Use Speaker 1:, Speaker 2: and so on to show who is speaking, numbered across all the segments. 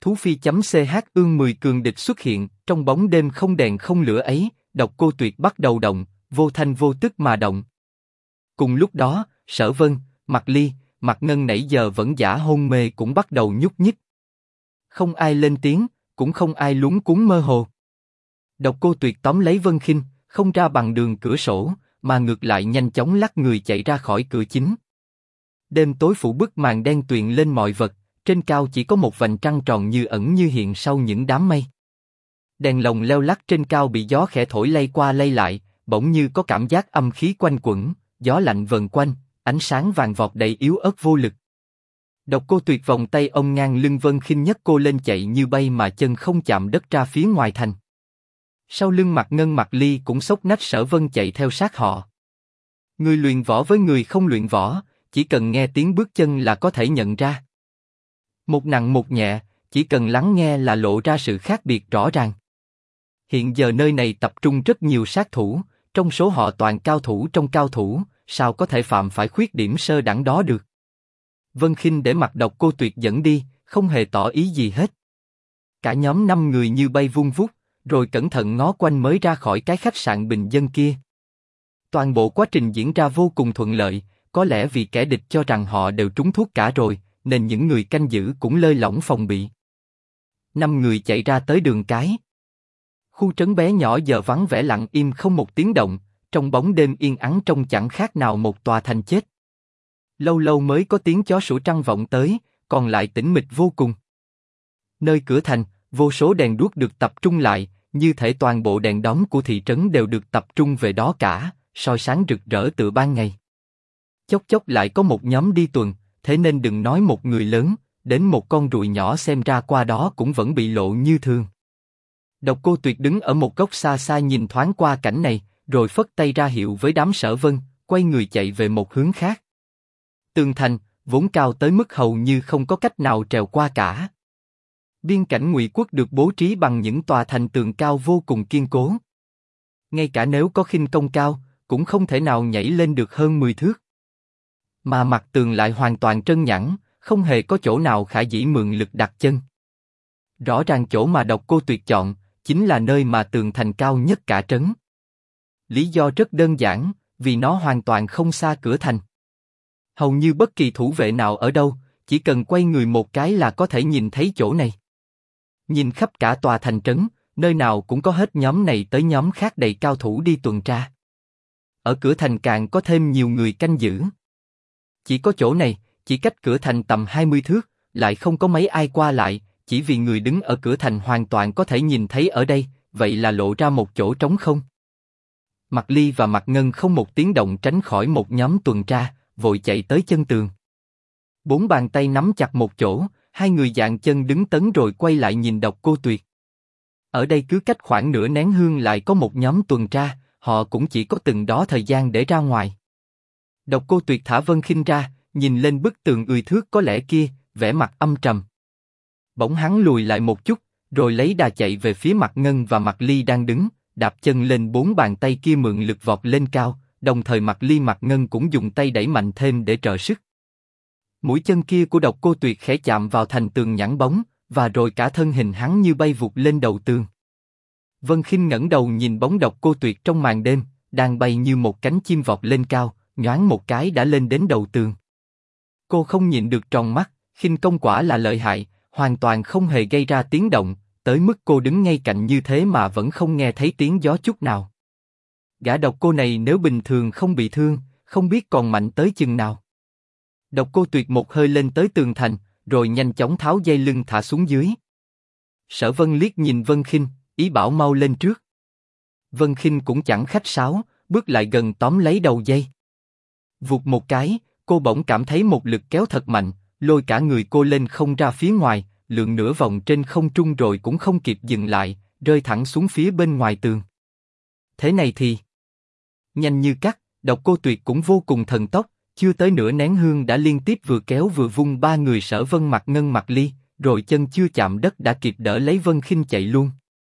Speaker 1: Thú phi.ch ương 10 cường địch xuất hiện, trong bóng đêm không đèn không lửa ấy, Độc Cô Tuyệt bắt đầu động, vô thanh vô tức mà động. Cùng lúc đó, Sở Vân, Mạc Ly, Mạc Ngân nãy giờ vẫn giả hôn mê cũng bắt đầu nhúc nhích. Không ai lên tiếng, cũng không ai luống cuống mơ hồ. Độc Cô Tuyệt tóm lấy Vân Khinh, không ra bằng đường cửa sổ, mà ngược lại nhanh chóng lắc người chạy ra khỏi cửa chính. Đêm tối phủ bức màn đen tuyền lên mọi vật, trên cao chỉ có một vành trăng tròn như ẩn như hiện sau những đám mây. Đèn lồng leo lắc trên cao bị gió khẽ thổi lay qua lay lại, bỗng như có cảm giác âm khí quanh quẩn, gió lạnh vần quanh, ánh sáng vàng vọt đầy yếu ớt vô lực. Độc Cô Tuyệt vòng tay ôm ngang lưng Vân Khinh nhấc cô lên chạy như bay mà chân không chạm đất ra phía ngoài thành. Sau lưng Mạc Ngân Mạc Ly cũng xốc nách Sở Vân chạy theo sát họ. Người luyện võ với người không luyện võ, chỉ cần nghe tiếng bước chân là có thể nhận ra. Một nặng một nhẹ, chỉ cần lắng nghe là lộ ra sự khác biệt rõ ràng. Hiện giờ nơi này tập trung rất nhiều sát thủ, trong số họ toàn cao thủ trong cao thủ, sao có thể phạm phải khuyết điểm sơ đẳng đó được? Vân Khinh để mặc Độc Cô Tuyệt dẫn đi, không hề tỏ ý gì hết. Cả nhóm 5 người như bay vun vút, rồi cẩn thận ngó quanh mới ra khỏi cái khách sạn bình dân kia. Toàn bộ quá trình diễn ra vô cùng thuận lợi, có lẽ vì kẻ địch cho rằng họ đều trúng thuốc cả rồi, nên những người canh giữ cũng lơi lỏng phòng bị. 5 người chạy ra tới đường cái. Khu trấn bé nhỏ giờ vắng vẻ lặng im không một tiếng động, trong bóng đêm yên ắng trông chẳng khác nào một tòa thành chết. Lâu lâu mới có tiếng chó sủa trăng vọng tới, còn lại tĩnh mịch vô cùng. Nơi cửa thành, vô số đèn đuốc được tập trung lại, như thể toàn bộ đèn đóm của thị trấn đều được tập trung về đó cả, soi sáng rực rỡ tựa ban ngày. Chốc chốc lại có một nhóm đi tuần, thế nên đừng nói một người lớn, đến một con ruồi nhỏ xem ra qua đó cũng vẫn bị lộ như thường. Độc Cô Tuyệt đứng ở một góc xa xa nhìn thoáng qua cảnh này, rồi phất tay ra hiệu với đám Sở Vân, quay người chạy về một hướng khác. Tường thành vốn cao tới mức hầu như không có cách nào trèo qua cả. Biên cảnh Ngụy quốc được bố trí bằng những tòa thành tường cao vô cùng kiên cố. Ngay cả nếu có khinh công cao, cũng không thể nào nhảy lên được hơn 10 thước. Mà mặt tường lại hoàn toàn trơn nhẵn, không hề có chỗ nào khả dĩ mượn lực đặt chân. Rõ ràng chỗ mà Độc Cô Tuyệt chọn, chính là nơi mà tường thành cao nhất cả trấn. Lý do rất đơn giản, vì nó hoàn toàn không xa cửa thành. Hầu như bất kỳ thủ vệ nào ở đâu, chỉ cần quay người một cái là có thể nhìn thấy chỗ này. Nhìn khắp cả tòa thành trấn, nơi nào cũng có hết nhóm này tới nhóm khác đầy cao thủ đi tuần tra. Ở cửa thành càng có thêm nhiều người canh giữ. Chỉ có chỗ này, chỉ cách cửa thành tầm 20 thước, lại không có mấy ai qua lại, chỉ vì người đứng ở cửa thành hoàn toàn có thể nhìn thấy ở đây, vậy là lộ ra một chỗ trống không. Mạc Ly và Mạc Ngân không một tiếng động tránh khỏi một nhóm tuần tra, vội chạy tới chân tường. 4 bàn tay nắm chặt một chỗ, hai người dạn chân đứng tấn rồi quay lại nhìn Độc Cô Tuyệt. Ở đây cứ cách khoảng nửa nén hương lại có một nhóm tuần tra, họ cũng chỉ có từng đó thời gian để ra ngoài. Độc Cô Tuyệt thả Vân Khinh ra, nhìn lên bức tường 10 thước có lẽ kia, vẻ mặt âm trầm. Bỗng hắn lùi lại một chút, rồi lấy đà chạy về phía Mạc Ngân và Mạc Ly đang đứng, đạp chân lên 4 bàn tay kia mượn lực vọt lên cao, đồng thời Mạc Ly Mạc Ngân cũng dùng tay đẩy mạnh thêm để trợ sức. Mũi chân kia của Độc Cô Tuyệt khẽ chạm vào thành tường nhẵn bóng, và rồi cả thân hình hắn như bay vụt lên đầu tường. Vân Khinh ngẩng đầu nhìn bóng Độc Cô Tuyệt trong màn đêm, đang bay như một cánh chim vọt lên cao, nhoáng một cái đã lên đến đầu tường. Cô không nhịn được tròn mắt, khinh công quả là lợi hại, hoàn toàn không hề gây ra tiếng động, tới mức cô đứng ngay cạnh như thế mà vẫn không nghe thấy tiếng gió chút nào. Gã độc cô này nếu bình thường không bị thương, không biết còn mạnh tới chừng nào. Độc Cô Tuyệt một hơi lên tới tường thành, rồi nhanh chóng tháo dây lưng thả xuống dưới. Sở Vân liếc nhìn Vân Khinh, ý bảo mau lên trước. Vân Khinh cũng chẳng khách sáo, bước lại gần tóm lấy đầu dây. Vụt một cái, cô bỗng cảm thấy một lực kéo thật mạnh, lôi cả người cô lên không ra phía ngoài, lượn nửa vòng trên không trung rồi cũng không kịp dừng lại, rơi thẳng xuống phía bên ngoài tường. Thế này thì nhanh như cắt, Độc Cô Tuyệt cũng vô cùng thần tốc, chưa tới nửa nén hương đã liên tiếp vừa kéo vừa vung 3 người Sở Vân Mạc Ngân Mạc Ly, rồi chân chưa chạm đất đã kịp đỡ lấy Vân Khinh chạy luôn.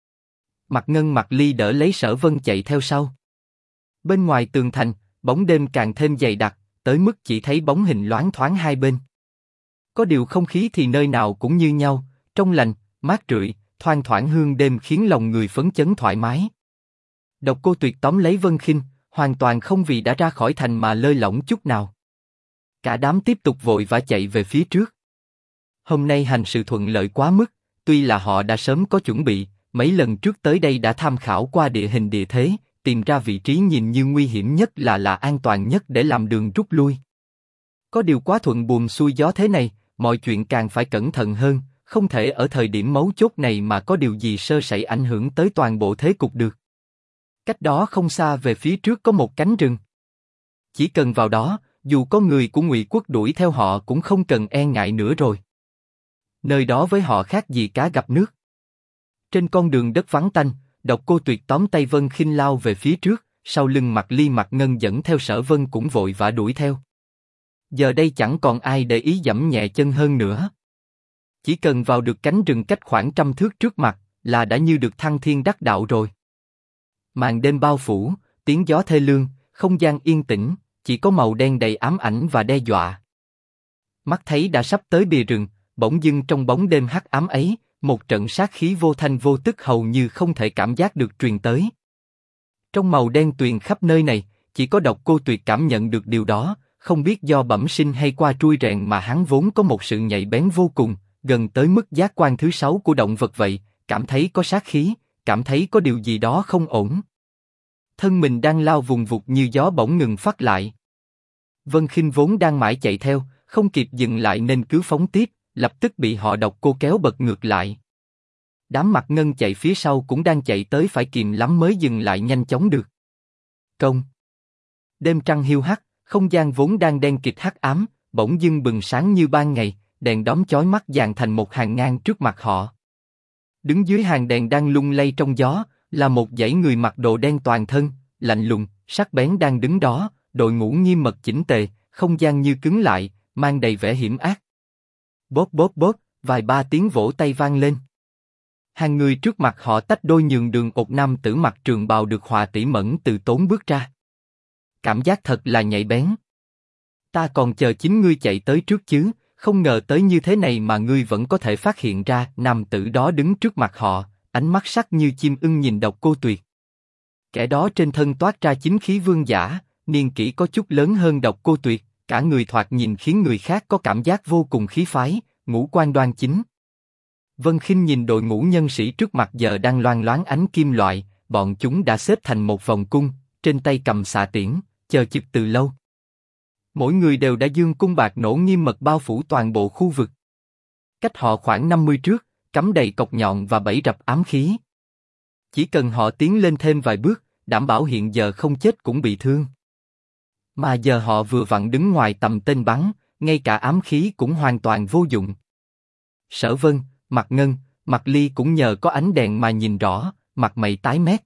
Speaker 1: Mạc Ngân Mạc Ly đỡ lấy Sở Vân chạy theo sau. Bên ngoài tường thành, bóng đêm càng thêm dày đặc, tới mức chỉ thấy bóng hình loáng thoáng hai bên. Có điều không khí thì nơi nào cũng như nhau, trong lành, mát rượi, thoang thoảng hương đêm khiến lòng người phấn chấn thoải mái. Độc Cô Tuyệt tóm lấy Vân Khinh, hoàn toàn không vì đã ra khỏi thành mà lơi lỏng chút nào. Cả đám tiếp tục vội vã chạy về phía trước. Hôm nay hành sự thuận lợi quá mức, tuy là họ đã sớm có chuẩn bị, mấy lần trước tới đây đã tham khảo qua địa hình địa thế, tìm ra vị trí nhìn như nguy hiểm nhất là an toàn nhất để làm đường rút lui. Có điều quá thuận buồm xuôi gió thế này, mọi chuyện càng phải cẩn thận hơn, không thể ở thời điểm mấu chốt này mà có điều gì sơ sẩy ảnh hưởng tới toàn bộ thế cục được. Cách đó không xa về phía trước có một cánh rừng. Chỉ cần vào đó, dù có người của Ngụy Quốc đuổi theo họ cũng không cần e ngại nữa rồi. Nơi đó với họ khác gì cá gặp nước. Trên con đường đất vắng tanh, Độc Cô Tuyệt tóm tay Vân Khinh lao về phía trước, sau lưng Mạc Ly Mạc Ngân dẫn theo Sở Vân cũng vội vã đuổi theo. Giờ đây chẳng còn ai để ý dẫm nhẹ chân hơn nữa. Chỉ cần vào được cánh rừng cách khoảng 100 thước trước mặt, là đã như được thăng thiên đắc đạo rồi. Màn đêm bao phủ, tiếng gió thê lương, không gian yên tĩnh, chỉ có màu đen đầy ám ảnh và đe dọa. Mắt thấy đã sắp tới bìa rừng, bỗng dưng trong bóng đêm hắc ám ấy, một trận sát khí vô thanh vô tức hầu như không thể cảm giác được truyền tới. Trong màu đen tuyền khắp nơi này, chỉ có Độc Cô Tuyệt cảm nhận được điều đó, không biết do bẩm sinh hay qua trui rèn mà hắn vốn có một sự nhạy bén vô cùng, gần tới mức giác quan thứ 6 của động vật vậy, cảm thấy có sát khí, cảm thấy có điều gì đó không ổn. Thân mình đang lao vùng vụt như gió bỗng ngừng phát lại. Vân Khinh vốn đang mãi chạy theo, không kịp dừng lại nên cứ phóng tiếp, lập tức bị họ Độc Cô kéo bật ngược lại. Đám Mạc Ngân chạy phía sau cũng đang chạy tới phải kìm lắm mới dừng lại nhanh chóng được. Công. Đêm trăng hiu hắt, không gian vốn đang đen kịt hắc ám, bỗng dưng bừng sáng như ban ngày, đèn đóm chói mắt dàn thành một hàng ngang trước mặt họ. Đứng dưới hàng đèn đang lung lay trong gió, là một dãy người mặc đồ đen toàn thân, lạnh lùng, sắc bén đang đứng đó, đội ngũ nghiêm mật chỉnh tề, không gian như cứng lại, mang đầy vẻ hiểm ác. Bóp bóp bóp, vài ba tiếng vỗ tay vang lên. Hàng người trước mặt họ tách đôi nhường đường, một nam tử mặc trường bào được họa tỉ mẩn từ tốn bước ra. Cảm giác thật là nhạy bén. Ta còn chờ chính ngươi chạy tới trước chứ, không ngờ tới như thế này mà ngươi vẫn có thể phát hiện ra. Nam tử đó đứng trước mặt họ, ánh mắt sắc như chim ưng nhìn Độc Cô Tuyệt. Kẻ đó trên thân toát ra chính khí vương giả, niên kỷ có chút lớn hơn Độc Cô Tuyệt, cả người thoạt nhìn khiến người khác có cảm giác vô cùng khí phái, ngũ quan đoan chính. Vân Khinh nhìn đội ngũ nhân sĩ trước mặt giờ đang loang loáng ánh kim loại, bọn chúng đã xếp thành một vòng cung, trên tay cầm xạ tiễn, chờ chực từ lâu. Mỗi người đều đã dương cung bạc nổ nghiêm mật bao phủ toàn bộ khu vực. Cách họ khoảng 50 trước, cắm đầy cọc nhọn và bẫy rập ám khí. Chỉ cần họ tiến lên thêm vài bước, đảm bảo hiện giờ không chết cũng bị thương. Mà giờ họ vừa vặn đứng ngoài tầm tên bắn, ngay cả ám khí cũng hoàn toàn vô dụng. Sở Vân, Mạc Ngân, Mạc Ly cũng nhờ có ánh đèn mà nhìn rõ, mặt mày tái mét.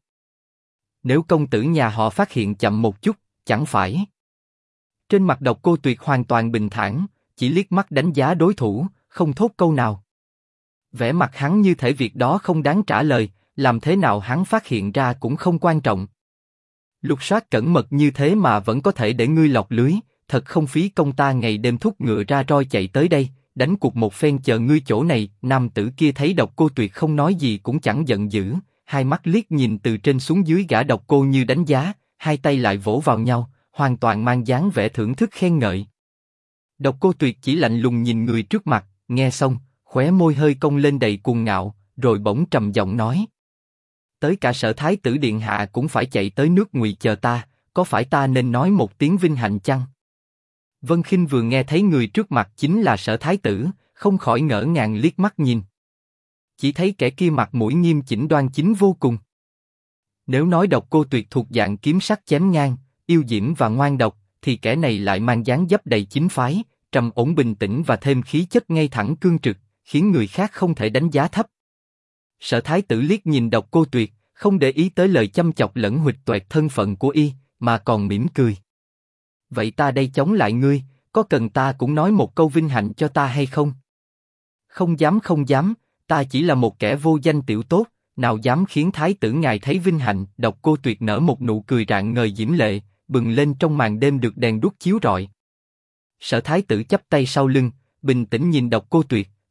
Speaker 1: Nếu công tử nhà họ phát hiện chậm một chút, chẳng phải. Trên mặt Độc Cô Tuyệt hoàn toàn bình thản, chỉ liếc mắt đánh giá đối thủ, không thốt câu nào. Vẻ mặt hắn như thể việc đó không đáng trả lời, làm thế nào hắn phát hiện ra cũng không quan trọng. Lục soát cẩn mật như thế mà vẫn có thể để ngươi lọt lưới, thật không phí công ta ngày đêm thúc ngựa ra roi chạy tới đây, đánh cuộc một phen chờ ngươi chỗ này. Nam tử kia thấy Độc Cô Tuyệt không nói gì cũng chẳng giận dữ, hai mắt liếc nhìn từ trên xuống dưới gã Độc Cô như đánh giá, hai tay lại vỗ vào nhau, hoàn toàn mang dáng vẻ thưởng thức khen ngợi. Độc Cô Tuyệt chỉ lạnh lùng nhìn người trước mặt, nghe xong, khóe môi hơi cong lên đầy cuồng ngạo, rồi bỗng trầm giọng nói: tới cả Sở Thái tử điện hạ cũng phải chạy tới nước Ngụy chờ ta, có phải ta nên nói một tiếng vinh hạnh chăng? Vân Khinh vừa nghe thấy người trước mặt chính là Sở Thái tử, không khỏi ngỡ ngàng liếc mắt nhìn. Chỉ thấy kẻ kia mặt mũi nghiêm chỉnh đoan chính vô cùng. Nếu nói Độc Cô Tuyệt thuộc dạng kiếm sắc chém ngang, yêu diễm và ngoan độc, thì kẻ này lại mang dáng dấp đầy chính phái, trầm ổn bình tĩnh và thêm khí chất ngay thẳng cương trực, khiến người khác không thể đánh giá thấp. Sở Thái tử liếc nhìn Độc Cô Tuyệt, không để ý tới lời châm chọc lẫn huỵch toẹt thân phận của y, mà còn mỉm cười. Vậy ta đây chống lại ngươi, có cần ta cũng nói một câu vinh hạnh cho ta hay không? Không dám không dám, ta chỉ là một kẻ vô danh tiểu tốt, nào dám khiến Thái tử ngài thấy vinh hạnh. Độc Cô Tuyệt nở một nụ cười rạng ngời diễm lệ, bừng lên trong màn đêm được đèn đuốc chiếu rọi. Sở Thái tử chắp tay sau lưng, bình tĩnh nhìn Độc Cô Tuyệt,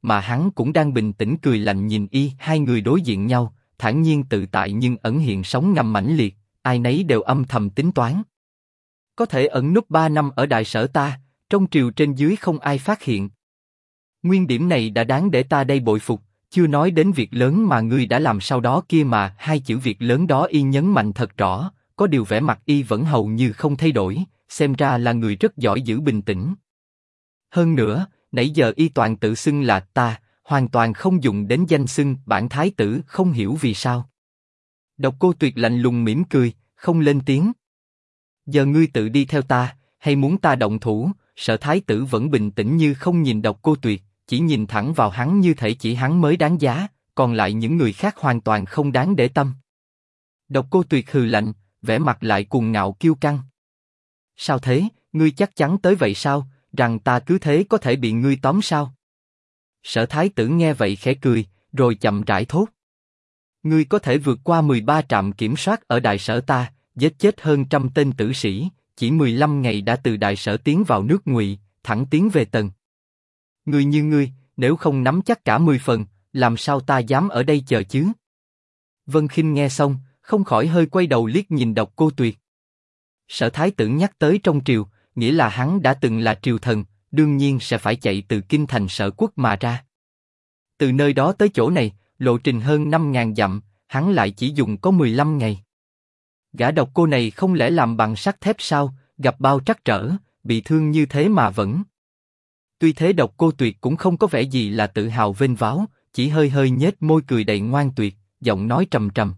Speaker 1: mà hắn cũng đang bình tĩnh cười lạnh nhìn y. Hai người đối diện nhau, thản nhiên tự tại nhưng ẩn hiện sóng ngầm mãnh liệt, ai nấy đều âm thầm tính toán. Có thể ẩn núp 3 năm ở đại sở ta, trong triều trên dưới không ai phát hiện. Nguyên điểm này đã đáng để ta đây bội phục, chưa nói đến việc lớn mà ngươi đã làm sau đó kia mà. Hai chữ việc lớn đó y nhấn mạnh thật rõ, có điều vẻ mặt y vẫn hầu như không thay đổi, xem ra là người rất giỏi giữ bình tĩnh. Hơn nữa, nãy giờ y toàn tự xưng là ta, hoàn toàn không dùng đến danh xưng bản thái tử, không hiểu vì sao. Độc Cô Tuyệt lạnh lùng mỉm cười, không lên tiếng. Giờ ngươi tự đi theo ta, hay muốn ta động thủ? Sở thái tử vẫn bình tĩnh như không nhìn Độc Cô Tuyệt, chỉ nhìn thẳng vào hắn như thể chỉ hắn mới đáng giá, còn lại những người khác hoàn toàn không đáng để tâm. Độc Cô Tuyệt hừ lạnh, vẻ mặt lại cuồng ngạo kiêu căng. Sao thế, ngươi chắc chắn tới vậy sao, rằng ta cứ thế có thể bị ngươi tóm sao? Sở thái tử nghe vậy khẽ cười, rồi chậm rãi thốt. Ngươi có thể vượt qua 13 trạm kiểm soát ở đại sở ta, giết chết hơn 100 tên tử sĩ, chỉ 15 ngày đã từ đại sở tiến vào nước Ngụy, thẳng tiến về Tần. Ngươi như ngươi, nếu không nắm chắc cả 10 phần, làm sao ta dám ở đây chờ chứ? Vân Khinh nghe xong, không khỏi hơi quay đầu liếc nhìn Độc Cô Tuyệt. Sở thái tử nhắc tới trong triều, nghĩa là hắn đã từng là triều thần, đương nhiên sẽ phải chạy từ kinh thành Sở Quốc mà ra. Từ nơi đó tới chỗ này, lộ trình hơn 5.000 dặm, hắn lại chỉ dùng có 15 ngày. Gã độc cô này không lẽ làm bằng sắt thép sao, gặp bao trắc trở, bị thương như thế mà vẫn. Tuy thế Độc Cô Tuyệt cũng không có vẻ gì là tự hào vênh váo, chỉ hơi hơi nhếch môi cười đầy ngoan tuyệt, giọng nói trầm trầm.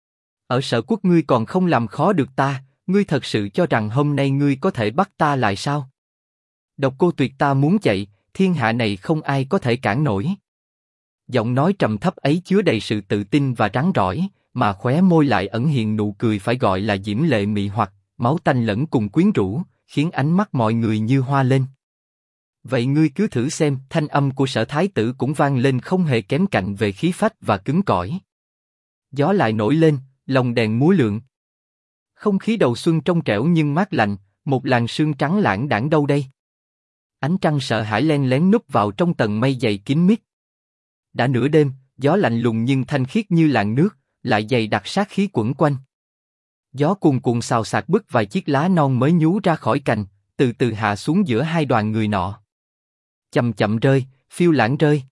Speaker 1: Ở Sở Quốc ngươi còn không làm khó được ta, ngươi thật sự cho rằng hôm nay ngươi có thể bắt ta lại sao? Độc Cô Tuyệt, ta muốn chạy, thiên hạ này không ai có thể cản nổi. Giọng nói trầm thấp ấy chứa đầy sự tự tin và rắn rỏi, mà khóe môi lại ẩn hiện nụ cười phải gọi là diễm lệ mị hoặc, máu tanh lẫn cùng quyến rũ, khiến ánh mắt mọi người như hoa lên. Vậy ngươi cứ thử xem. Thanh âm của Sở thái tử cũng vang lên không hề kém cạnh về khí phách và cứng cỏi. Gió lại nổi lên, lồng đèn múa lượn. Không khí đầu xuân trong trẻo nhưng mát lạnh, một làn sương trắng lãng đãng đâu đây. Ánh trăng sợ hãi len lén núp vào trong tầng mây dày kín mít. Đã nửa đêm, gió lạnh lùng nhưng thanh khiết như làn nước, lại dày đặc sát khí quẩn quanh. Gió cuồn cuộn xào xạc bứt vài chiếc lá non mới nhú ra khỏi cành, từ từ hạ xuống giữa hai đoàn người nọ. Chậm chậm rơi, phiêu lãng rơi.